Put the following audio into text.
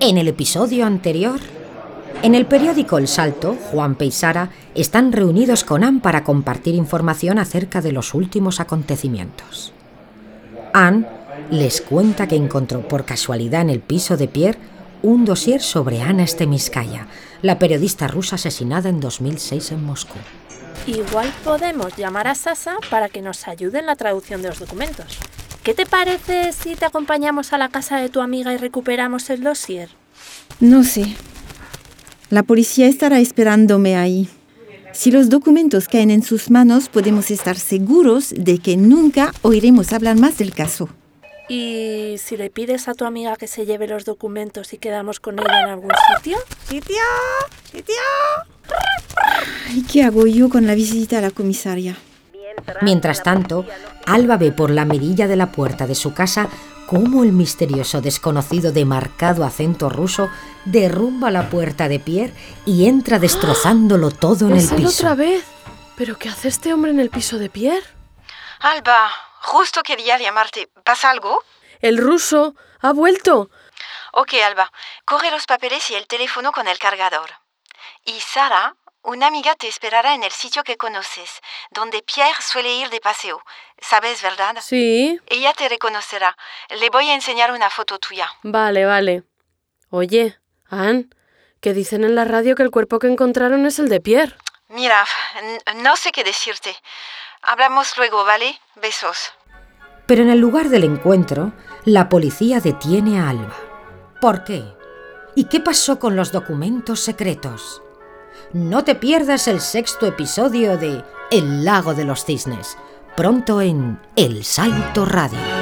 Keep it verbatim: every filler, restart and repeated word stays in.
En el episodio anterior, en el periódico El Salto, Juanpe y Sara están reunidos con Anne para compartir información acerca de los últimos acontecimientos. Anne les cuenta que encontró por casualidad en el piso de Pierre un dossier sobre Ana Stemiskaya, la periodista rusa asesinada en dos mil seis en Moscú. Igual podemos llamar a Sasha para que nos ayude en la traducción de los documentos. ¿Qué te parece si te acompañamos a la casa de tu amiga y recuperamos el dossier? No sé. La policía estará esperándome ahí. Si los documentos caen en sus manos, podemos estar seguros de que nunca oiremos hablar más del caso. ¿Y si le pides a tu amiga que se lleve los documentos y quedamos con ella en algún sitio? ¡Sitio! ¡Sitio! ¿Y qué hago yo con la visita a la comisaria? Mientras tanto, Alba ve por la mirilla de la puerta de su casa cómo el misterioso desconocido de marcado acento ruso derrumba la puerta de Pierre y entra destrozándolo todo en el ¿Es él piso. otra vez? ¿Pero qué hace este hombre en el piso de Pierre? Alba, justo quería llamarte. ¿Pasa algo? ¡El ruso! ¡Ha vuelto! Ok, Alba, coge los papeles y el teléfono con el cargador. Y Sara, una amiga te esperará en el sitio que conoces, donde Pierre suele ir de paseo. ¿Sabes, verdad? Sí. Ella te reconocerá. Le voy a enseñar una foto tuya. Vale, vale. Oye, Anne, que dicen en la radio que el cuerpo que encontraron es el de Pierre. Mira, n- no sé qué decirte. Hablamos luego, ¿vale? Besos. Pero en el lugar del encuentro, la policía detiene a Alba. ¿Por qué? ¿Y qué pasó con los documentos secretos? No te pierdas el sexto episodio de El lago de los cisnes, pronto en El Salto Radio.